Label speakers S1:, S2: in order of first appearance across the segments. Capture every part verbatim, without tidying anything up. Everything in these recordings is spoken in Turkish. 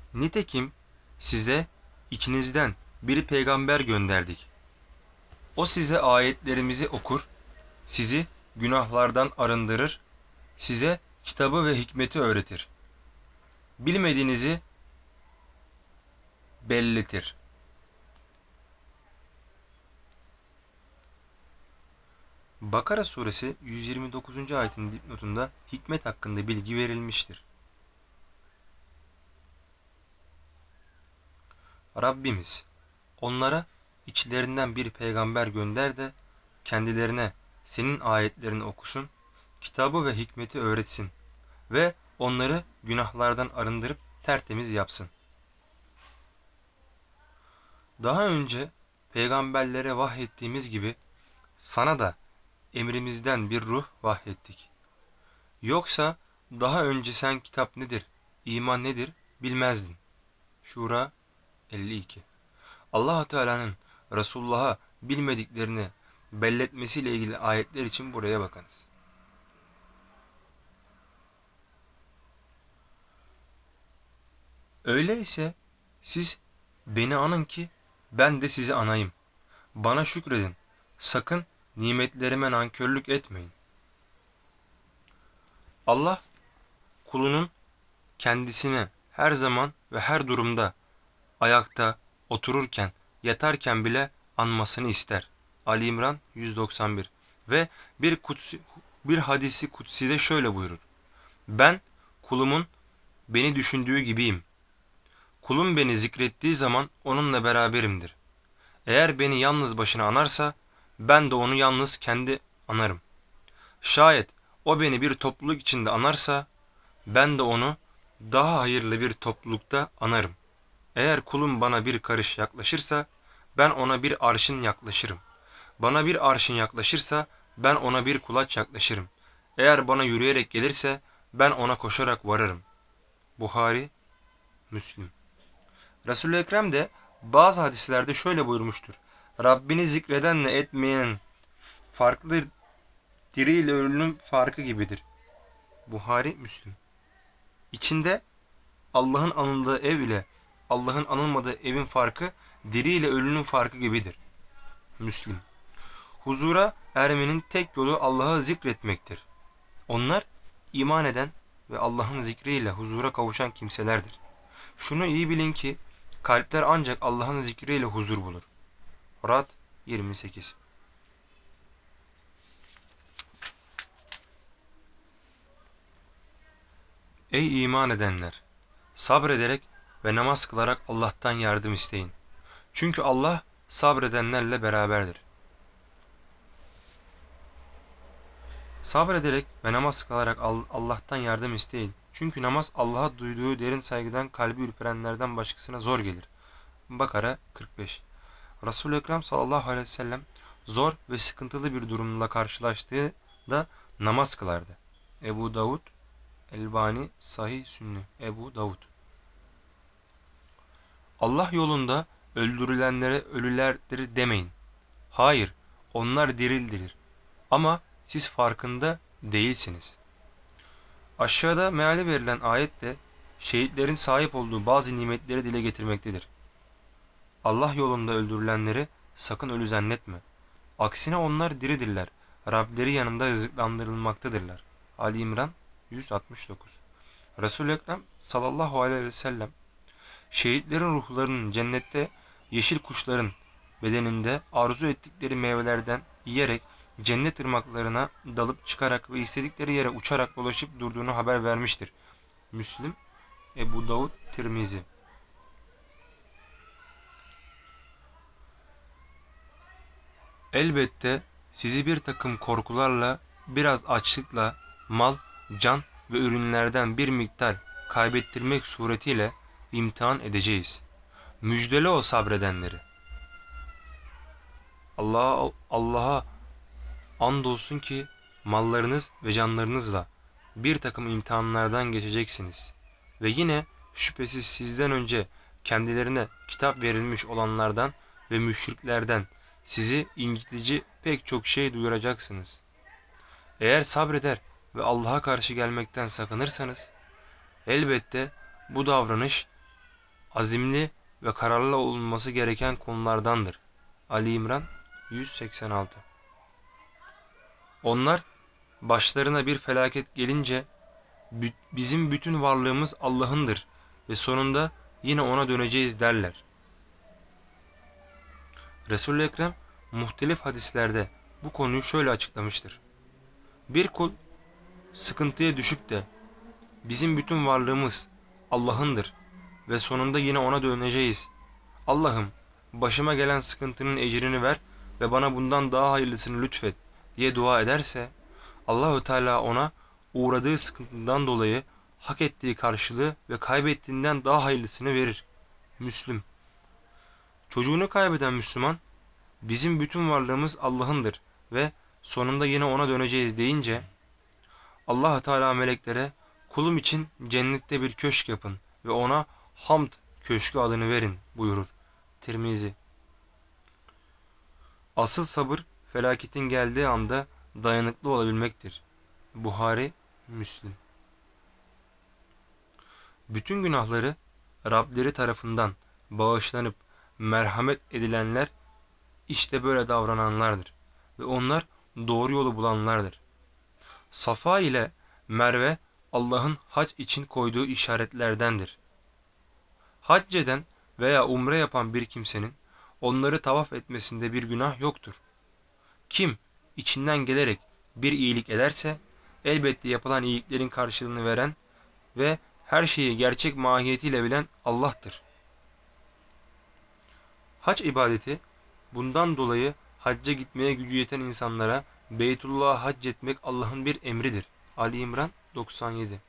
S1: Nitekim size içinizden bir peygamber gönderdik. O size ayetlerimizi okur, sizi günahlardan arındırır, size kitabı ve hikmeti öğretir. Bilmediğinizi belletir. Bakara suresi yüz yirmi dokuzuncu ayetin dipnotunda hikmet hakkında bilgi verilmiştir. Rabbimiz onlara içlerinden bir peygamber gönder de kendilerine senin ayetlerini okusun, kitabı ve hikmeti öğretsin ve onları günahlardan arındırıp tertemiz yapsın. Daha önce peygamberlere vahyettiğimiz gibi sana da emrimizden bir ruh vahyettik. Yoksa daha önce sen kitap nedir, iman nedir bilmezdin. Şura elli iki. Allah Teala'nın Resulullah'a bilmediklerini belletmesiyle ilgili ayetler için buraya bakınız. Öyleyse siz beni anın ki ben de sizi anayım. Bana şükredin. Sakın nimetlerime nankörlük etmeyin. Allah kulunun kendisine her zaman ve her durumda ayakta, otururken, yatarken bile anmasını ister. Ali İmran yüz doksan bir. Ve bir kutsi, bir hadisi kutsi de şöyle buyurur. Ben kulumun beni düşündüğü gibiyim. Kulum beni zikrettiği zaman onunla beraberimdir. Eğer beni yalnız başına anarsa ben de onu yalnız kendi anarım. Şayet o beni bir topluluk içinde anarsa ben de onu daha hayırlı bir toplulukta anarım. Eğer kulum bana bir karış yaklaşırsa ben ona bir arşın yaklaşırım. Bana bir arşın yaklaşırsa ben ona bir kulaç yaklaşırım. Eğer bana yürüyerek gelirse ben ona koşarak varırım. Buhari, Müslim. Resul-i Ekrem de bazı hadislerde şöyle buyurmuştur. Rabbini zikredenle etmeyen farklı, diri ile ölünün farkı gibidir. Buhari, Müslim. İçinde Allah'ın anıldığı ev ile Allah'ın anılmadığı evin farkı diri ile ölünün farkı gibidir. Müslim. Huzura ermenin tek yolu Allah'ı zikretmektir. Onlar iman eden ve Allah'ın zikriyle huzura kavuşan kimselerdir. Şunu iyi bilin ki kalpler ancak Allah'ın zikriyle huzur bulur. Rad yirmi sekiz. Ey iman edenler! Sabrederek ve namaz kılarak Allah'tan yardım isteyin. Çünkü Allah sabredenlerle beraberdir. Sabrederek ve namaz kılarak Allah'tan yardım isteyin. Çünkü namaz Allah'a duyduğu derin saygıdan kalbi ürperenlerden başkasına zor gelir. Bakara kırk beş. Resul-i Ekrem sallallahu aleyhi ve sellem zor ve sıkıntılı bir durumla karşılaştığında namaz kılardı. Ebu Davud, Elbani, Sahih Sünni, Ebu Davud. Allah yolunda öldürülenlere ölülerdir demeyin. Hayır, onlar dirildirir. Ama siz farkında değilsiniz. Aşağıda meali verilen ayet de şehitlerin sahip olduğu bazı nimetleri dile getirmektedir. Allah yolunda öldürülenleri sakın ölü zannetme. Aksine onlar diridirler. Rableri yanında rızıklandırılmaktadırlar. Ali İmran yüz altmış dokuz. Resul-i Ekrem sallallahu aleyhi ve sellem şehitlerin ruhlarının cennette yeşil kuşların bedeninde arzu ettikleri meyvelerden yiyerek cennet ırmaklarına dalıp çıkarak ve istedikleri yere uçarak dolaşıp durduğunu haber vermiştir. Müslim, Ebu Davud, Tirmizi. Elbette sizi bir takım korkularla, biraz açlıkla, mal, can ve ürünlerden bir miktar kaybettirmek suretiyle imtihan edeceğiz. Müjdele o sabredenleri. Allah'a Allah'a andolsun ki mallarınız ve canlarınızla bir takım imtihanlardan geçeceksiniz. Ve yine şüphesiz sizden önce kendilerine kitap verilmiş olanlardan ve müşriklerden sizi incitici pek çok şey duyuracaksınız. Eğer sabreder ve Allah'a karşı gelmekten sakınırsanız, elbette bu davranış azimli ve kararlı olunması gereken konulardandır. Ali İmran yüz seksen altı. Onlar başlarına bir felaket gelince bizim bütün varlığımız Allah'ındır ve sonunda yine ona döneceğiz derler. Resul-i Ekrem muhtelif hadislerde bu konuyu şöyle açıklamıştır. Bir kul sıkıntıya düşüp de bizim bütün varlığımız Allah'ındır ve sonunda yine ona döneceğiz. Allah'ım başıma gelen sıkıntının ecrini ver ve bana bundan daha hayırlısını lütfet diye dua ederse Allahü Teala ona uğradığı sıkıntıdan dolayı hak ettiği karşılığı ve kaybettiğinden daha hayırlısını verir. Müslüm. Çocuğunu kaybeden Müslüman bizim bütün varlığımız Allah'ındır ve sonunda yine ona döneceğiz deyince Allah Teala meleklere kulum için cennette bir köşk yapın ve ona Hamd Köşkü adını verin buyurur. Tirmizi. Asıl sabır felaketin geldiği anda dayanıklı olabilmektir. Buhari, Müslim. Bütün günahları Rableri tarafından bağışlanıp merhamet edilenler işte böyle davrananlardır ve onlar doğru yolu bulanlardır. Safa ile Merve Allah'ın hac için koyduğu işaretlerdendir. Hac eden veya umre yapan bir kimsenin onları tavaf etmesinde bir günah yoktur. Kim içinden gelerek bir iyilik ederse elbette yapılan iyiliklerin karşılığını veren ve her şeyi gerçek mahiyetiyle bilen Allah'tır. Hac ibadeti bundan dolayı hacca gitmeye gücü yeten insanlara Beytullah'a hac etmek Allah'ın bir emridir. Ali İmran doksan yedi.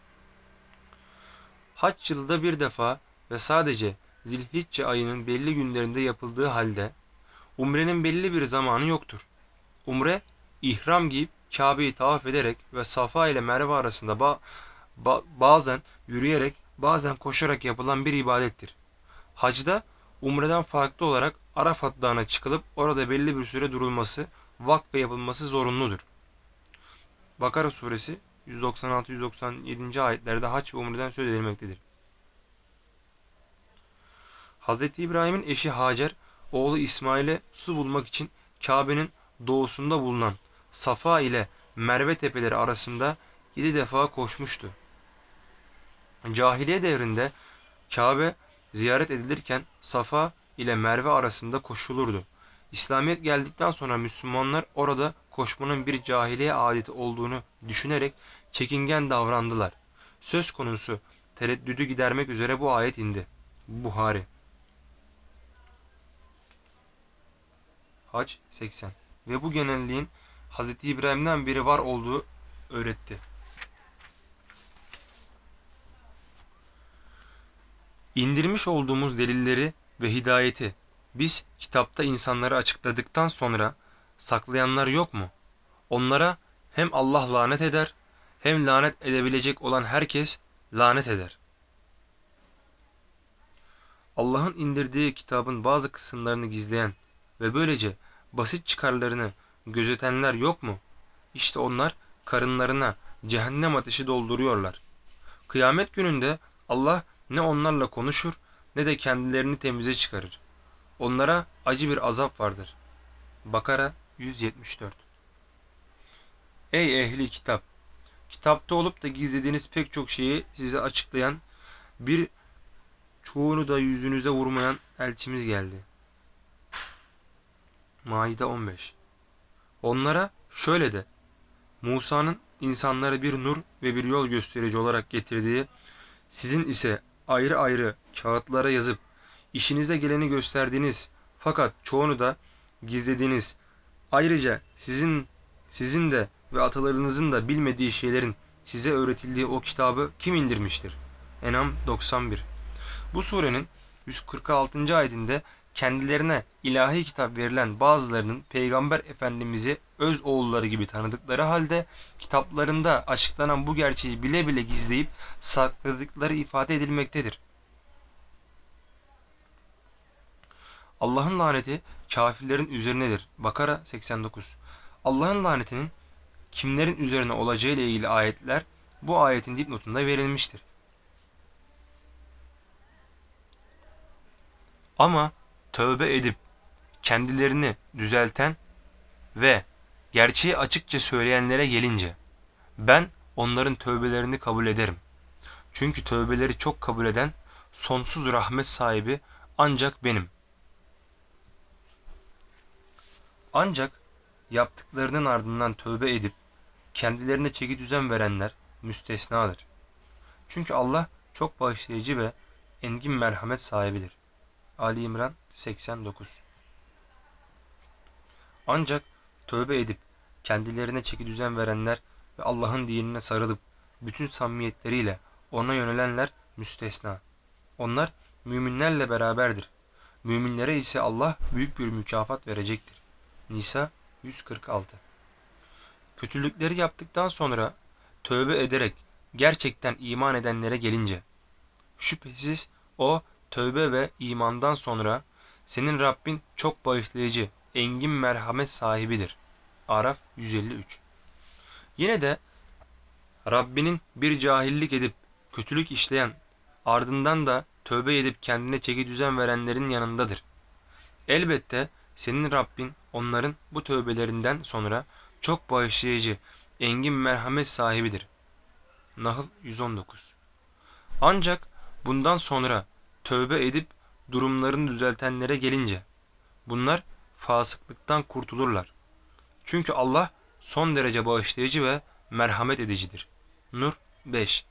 S1: Hac yılda bir defa ve sadece Zilhicce ayının belli günlerinde yapıldığı halde umrenin belli bir zamanı yoktur. Umre, ihram giyip Kabe'yi tavaf ederek ve Safa ile Merve arasında ba ba bazen yürüyerek bazen koşarak yapılan bir ibadettir. Hacda umreden farklı olarak Arafat Dağı'na çıkılıp orada belli bir süre durulması, vakfe yapılması zorunludur. Bakara suresi yüz doksan altı yüz doksan yedi. ayetlerde hac ve umreden söz edilmektedir. Hazreti İbrahim'in eşi Hacer, oğlu İsmail'e su bulmak için Kabe'nin doğusunda bulunan Safa ile Merve tepeleri arasında yedi defa koşmuştu. Cahiliye devrinde Kabe ziyaret edilirken Safa ile Merve arasında koşulurdu. İslamiyet geldikten sonra Müslümanlar orada koşmanın bir cahiliye adeti olduğunu düşünerek çekingen davrandılar. Söz konusu tereddüdü gidermek üzere bu ayet indi. Buhari. Hac seksen. Ve bu genelliğin Hz. İbrahim'den biri var olduğu öğretti. İndirmiş olduğumuz delilleri ve hidayeti biz kitapta insanlara açıkladıktan sonra saklayanlar yok mu? Onlara hem Allah lanet eder hem lanet edebilecek olan herkes lanet eder. Allah'ın indirdiği kitabın bazı kısımlarını gizleyen ve böylece basit çıkarlarını gözetenler yok mu? İşte onlar karınlarına cehennem ateşi dolduruyorlar. Kıyamet gününde Allah ne onlarla konuşur ne de kendilerini temize çıkarır. Onlara acı bir azap vardır. Bakara yüz yetmiş dört. Ey ehli kitap! Kitapta olup da gizlediğiniz pek çok şeyi size açıklayan, bir çoğunu da yüzünüze vurmayan elçimiz geldi. Maide on beş. Onlara şöyle de, Musa'nın insanlara bir nur ve bir yol gösterici olarak getirdiği, sizin ise ayrı ayrı kağıtlara yazıp işinize geleni gösterdiğiniz fakat çoğunu da gizlediğiniz, ayrıca sizin sizin de ve atalarınızın da bilmediği şeylerin size öğretildiği o kitabı kim indirmiştir? En'am doksan bir. Bu surenin yüz kırk altıncı ayetinde kendilerine ilahi kitap verilen bazılarının Peygamber Efendimiz'i öz oğulları gibi tanıdıkları halde kitaplarında açıklanan bu gerçeği bile bile gizleyip sakladıkları ifade edilmektedir. Allah'ın laneti kafirlerin üzerinedir. Bakara seksen dokuz. Allah'ın lanetinin kimlerin üzerine olacağı ile ilgili ayetler bu ayetin dipnotunda verilmiştir. Ama tövbe edip kendilerini düzelten ve gerçeği açıkça söyleyenlere gelince ben onların tövbelerini kabul ederim. Çünkü tövbeleri çok kabul eden sonsuz rahmet sahibi ancak benim. Ancak yaptıklarının ardından tövbe edip kendilerine çekidüzen verenler müstesnadır. Çünkü Allah çok bağışlayıcı ve engin merhamet sahibidir. Ali İmran seksen dokuz. Ancak tövbe edip kendilerine çekidüzen verenler ve Allah'ın dinine sarılıp bütün samimiyetleriyle ona yönelenler müstesna. Onlar müminlerle beraberdir. Müminlere ise Allah büyük bir mükafat verecektir. Nisa yüz kırk altı. Kötülükleri yaptıktan sonra tövbe ederek gerçekten iman edenlere gelince, şüphesiz o tövbe ve imandan sonra senin Rabbin çok bağışlayıcı, engin merhamet sahibidir. Araf yüz elli üç. Yine de Rabbinin bir cahillik edip kötülük işleyen, ardından da tövbe edip kendine çekidüzen verenlerin yanındadır. Elbette senin Rabbin onların bu tövbelerinden sonra çok bağışlayıcı, engin merhamet sahibidir. Nahl yüz on dokuz. Ancak bundan sonra tövbe edip durumlarını düzeltenlere gelince bunlar fasıklıktan kurtulurlar. Çünkü Allah son derece bağışlayıcı ve merhamet edicidir. Nur beş.